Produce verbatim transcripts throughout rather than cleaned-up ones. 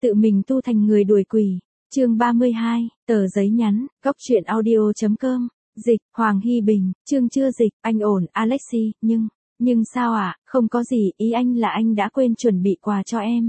tự mình tu thành người đuổi quỷ. Chương ba mươi hai, tờ giấy nhắn, góc truyện audio.com, dịch, Hoàng Hy Bình, chương chưa dịch, anh ổn, Alexi, nhưng, nhưng sao ạ, à? Không có gì, ý anh là anh đã quên chuẩn bị quà cho em.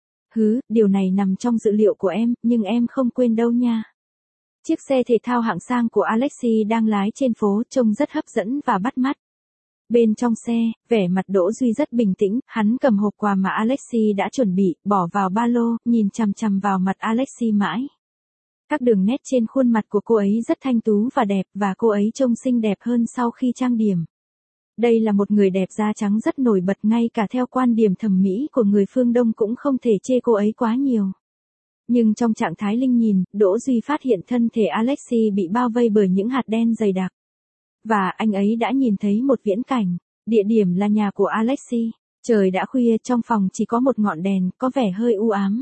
Hứ, điều này nằm trong dự liệu của em, nhưng em không quên đâu nha. Chiếc xe thể thao hạng sang của Alexi đang lái trên phố trông rất hấp dẫn và bắt mắt. Bên trong xe, vẻ mặt Đỗ Duy rất bình tĩnh, hắn cầm hộp quà mà Alexi đã chuẩn bị, bỏ vào ba lô, nhìn chằm chằm vào mặt Alexi mãi. Các đường nét trên khuôn mặt của cô ấy rất thanh tú và đẹp, và cô ấy trông xinh đẹp hơn sau khi trang điểm. Đây là một người đẹp da trắng rất nổi bật, ngay cả theo quan điểm thẩm mỹ của người phương Đông cũng không thể chê cô ấy quá nhiều. Nhưng trong trạng thái linh nhìn, Đỗ Duy phát hiện thân thể Alexi bị bao vây bởi những hạt đen dày đặc. Và anh ấy đã nhìn thấy một viễn cảnh. Địa điểm là nhà của Alexi. Trời đã khuya, trong phòng chỉ có một ngọn đèn, có vẻ hơi u ám.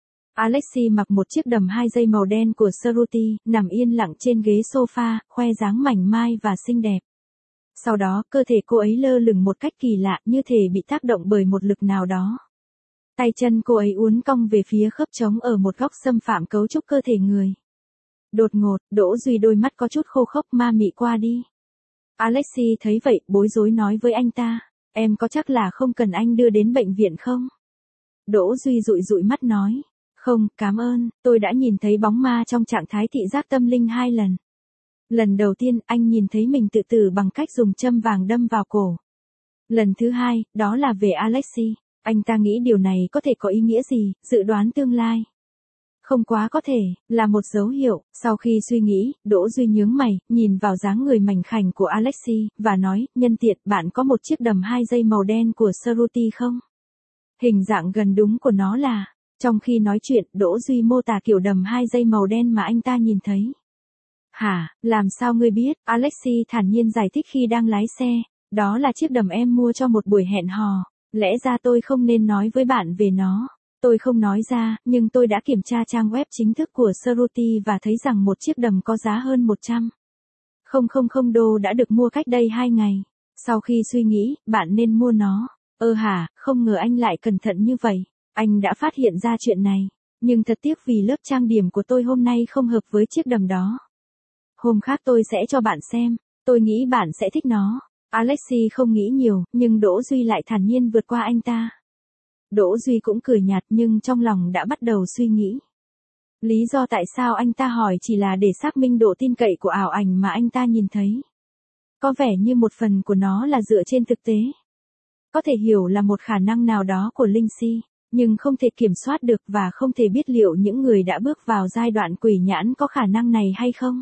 Alexi mặc một chiếc đầm hai dây màu đen của Ceruti, nằm yên lặng trên ghế sofa, khoe dáng mảnh mai và xinh đẹp. Sau đó, cơ thể cô ấy lơ lửng một cách kỳ lạ, như thể bị tác động bởi một lực nào đó. Tay chân cô ấy uốn cong về phía khớp trống ở một góc xâm phạm cấu trúc cơ thể người. Đột ngột, Đỗ Duy đôi mắt có chút khô khốc, ma mị qua đi. Alexi thấy vậy, bối rối nói với anh ta, em có chắc là không cần anh đưa đến bệnh viện không? Đỗ Duy dụi dụi mắt nói, không, cảm ơn, tôi đã nhìn thấy bóng ma trong trạng thái thị giác tâm linh hai lần. Lần đầu tiên, anh nhìn thấy mình tự tử bằng cách dùng châm vàng đâm vào cổ. Lần thứ hai, đó là về Alexi. Anh ta nghĩ điều này có thể có ý nghĩa gì, dự đoán tương lai. Không quá có thể, là một dấu hiệu. Sau khi suy nghĩ, Đỗ Duy nhướng mày, nhìn vào dáng người mảnh khảnh của Alexi, và nói, nhân tiện, bạn có một chiếc đầm hai dây màu đen của Ceruti không? Hình dạng gần đúng của nó là... Trong khi nói chuyện, Đỗ Duy mô tả kiểu đầm hai dây màu đen mà anh ta nhìn thấy. Hả, làm sao ngươi biết? Alexi thản nhiên giải thích khi đang lái xe. Đó là chiếc đầm em mua cho một buổi hẹn hò. Lẽ ra tôi không nên nói với bạn về nó. Tôi không nói ra, nhưng tôi đã kiểm tra trang web chính thức của Ceruti và thấy rằng một chiếc đầm có giá hơn một trăm nghìn đô đã được mua cách đây hai ngày. Sau khi suy nghĩ, bạn nên mua nó. Ơ hả, không ngờ anh lại cẩn thận như vậy. Anh đã phát hiện ra chuyện này. Nhưng thật tiếc vì lớp trang điểm của tôi hôm nay không hợp với chiếc đầm đó. Hôm khác tôi sẽ cho bạn xem. Tôi nghĩ bạn sẽ thích nó. Alexi không nghĩ nhiều, nhưng Đỗ Duy lại thản nhiên vượt qua anh ta. Đỗ Duy cũng cười nhạt, nhưng trong lòng đã bắt đầu suy nghĩ. Lý do tại sao anh ta hỏi chỉ là để xác minh độ tin cậy của ảo ảnh mà anh ta nhìn thấy. Có vẻ như một phần của nó là dựa trên thực tế. Có thể hiểu là một khả năng nào đó của linh si, nhưng không thể kiểm soát được và không thể biết liệu những người đã bước vào giai đoạn quỷ nhãn có khả năng này hay không.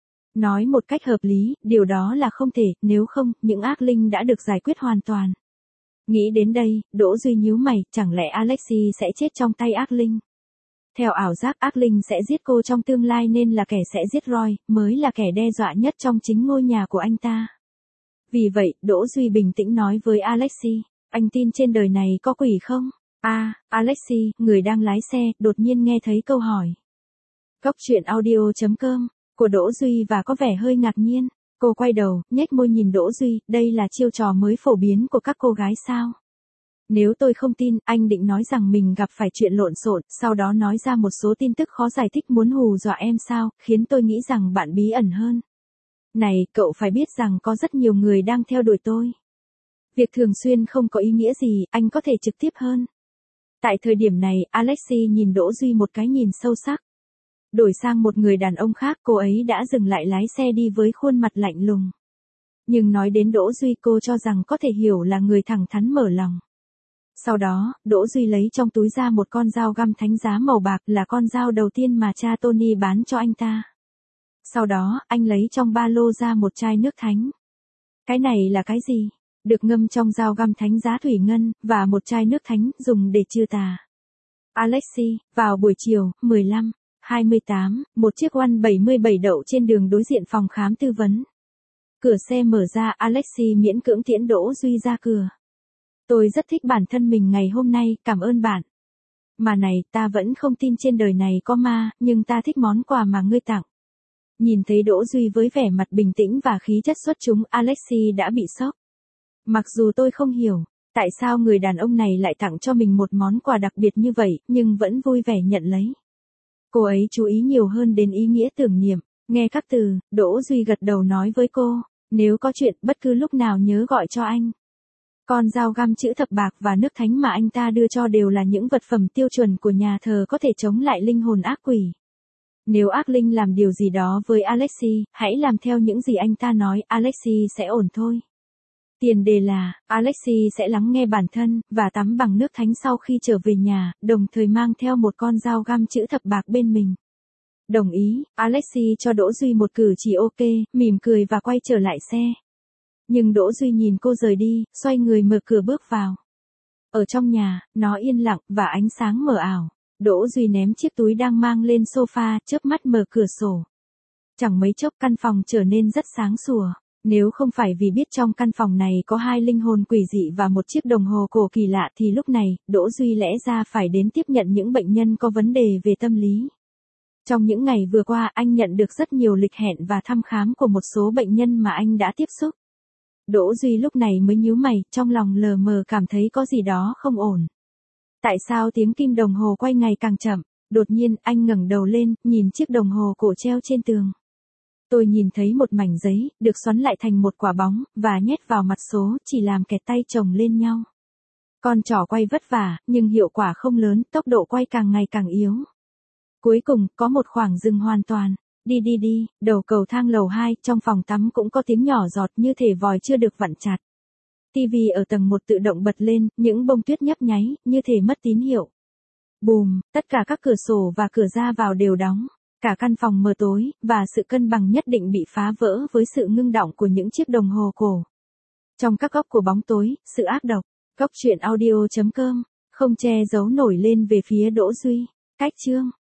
Nói một cách hợp lý, điều đó là không thể, nếu không, những ác linh đã được giải quyết hoàn toàn. Nghĩ đến đây, Đỗ Duy nhíu mày, chẳng lẽ Alexi sẽ chết trong tay ác linh? Theo ảo giác, ác linh sẽ giết cô trong tương lai nên là kẻ sẽ giết Roy, mới là kẻ đe dọa nhất trong chính ngôi nhà của anh ta. Vì vậy, Đỗ Duy bình tĩnh nói với Alexi, anh tin trên đời này có quỷ không? À, Alexi, người đang lái xe, đột nhiên nghe thấy câu hỏi. Góc truyện audio.com, của Đỗ Duy và có vẻ hơi ngạc nhiên. Cô quay đầu, nhếch môi nhìn Đỗ Duy, đây là chiêu trò mới phổ biến của các cô gái sao? Nếu tôi không tin, anh định nói rằng mình gặp phải chuyện lộn xộn, sau đó nói ra một số tin tức khó giải thích muốn hù dọa em sao, khiến tôi nghĩ rằng bạn bí ẩn hơn. Này, cậu phải biết rằng có rất nhiều người đang theo đuổi tôi. Việc thường xuyên không có ý nghĩa gì, anh có thể trực tiếp hơn. Tại thời điểm này, Alexi nhìn Đỗ Duy một cái nhìn sâu sắc. Đổi sang một người đàn ông khác, cô ấy đã dừng lại lái xe đi với khuôn mặt lạnh lùng. Nhưng nói đến Đỗ Duy, cô cho rằng có thể hiểu là người thẳng thắn mở lòng. Sau đó, Đỗ Duy lấy trong túi ra một con dao găm thánh giá màu bạc, là con dao đầu tiên mà cha Tony bán cho anh ta. Sau đó, anh lấy trong ba lô ra một chai nước thánh. Cái này là cái gì? Được ngâm trong dao găm thánh giá thủy ngân, và một chai nước thánh, dùng để trừ tà. Alexi, vào buổi chiều, mười lăm, hai mươi tám, một chiếc oăn bảy mươi bảy đậu trên đường đối diện phòng khám tư vấn. Cửa xe mở ra, Alexi miễn cưỡng tiễn Đỗ Duy ra cửa. Tôi rất thích bản thân mình ngày hôm nay, cảm ơn bạn. Mà này, ta vẫn không tin trên đời này có ma, nhưng ta thích món quà mà ngươi tặng. Nhìn thấy Đỗ Duy với vẻ mặt bình tĩnh và khí chất xuất chúng, Alexi đã bị sốc. Mặc dù tôi không hiểu, Tại sao người đàn ông này lại tặng cho mình một món quà đặc biệt như vậy, nhưng vẫn vui vẻ nhận lấy? Cô ấy chú ý nhiều hơn đến ý nghĩa tưởng niệm. Nghe các từ, Đỗ Duy gật đầu nói với cô, nếu có chuyện bất cứ lúc nào nhớ gọi cho anh. Con dao găm chữ thập bạc và nước thánh mà anh ta đưa cho đều là những vật phẩm tiêu chuẩn của nhà thờ có thể chống lại linh hồn ác quỷ. Nếu ác linh làm điều gì đó với Alexei, hãy làm theo những gì anh ta nói, Alexei sẽ ổn thôi. Tiền đề là, Alexei sẽ lắng nghe bản thân, và tắm bằng nước thánh sau khi trở về nhà, đồng thời mang theo một con dao găm chữ thập bạc bên mình. Đồng ý, Alexei cho Đỗ Duy một cử chỉ ok, mỉm cười và quay trở lại xe. Nhưng Đỗ Duy nhìn cô rời đi, xoay người mở cửa bước vào. Ở trong nhà, nó yên lặng, và ánh sáng mờ ảo. Đỗ Duy ném chiếc túi đang mang lên sofa, chớp mắt mở cửa sổ. Chẳng mấy chốc căn phòng trở nên rất sáng sủa. Nếu không phải vì biết trong căn phòng này có hai linh hồn quỷ dị và một chiếc đồng hồ cổ kỳ lạ thì lúc này, Đỗ Duy lẽ ra phải đến tiếp nhận những bệnh nhân có vấn đề về tâm lý. Trong những ngày vừa qua anh nhận được rất nhiều lịch hẹn và thăm khám của một số bệnh nhân mà anh đã tiếp xúc. Đỗ Duy lúc này mới nhíu mày, trong lòng lờ mờ cảm thấy có gì đó không ổn. Tại sao tiếng kim đồng hồ quay ngày càng chậm? Đột nhiên anh ngẩng đầu lên, nhìn chiếc đồng hồ cổ treo trên tường. Tôi nhìn thấy một mảnh giấy, được xoắn lại thành một quả bóng, và nhét vào mặt số, chỉ làm kẹt tay chồng lên nhau. Con trỏ quay vất vả, nhưng hiệu quả không lớn, tốc độ quay càng ngày càng yếu. Cuối cùng, có một khoảng dừng hoàn toàn. Đi đi đi, đầu cầu thang lầu hai, trong phòng tắm cũng có tiếng nhỏ giọt như thể vòi chưa được vặn chặt. Tivi ở tầng một tự động bật lên, những bông tuyết nhấp nháy, như thể mất tín hiệu. Bùm, tất cả các cửa sổ và cửa ra vào đều đóng. Cả căn phòng mờ tối, và sự cân bằng nhất định bị phá vỡ với sự ngưng đọng của những chiếc đồng hồ cổ. Trong các góc của bóng tối, sự ác độc. Góc truyện audio chấm com, không che giấu nổi lên về phía Đỗ Duy. Cách chương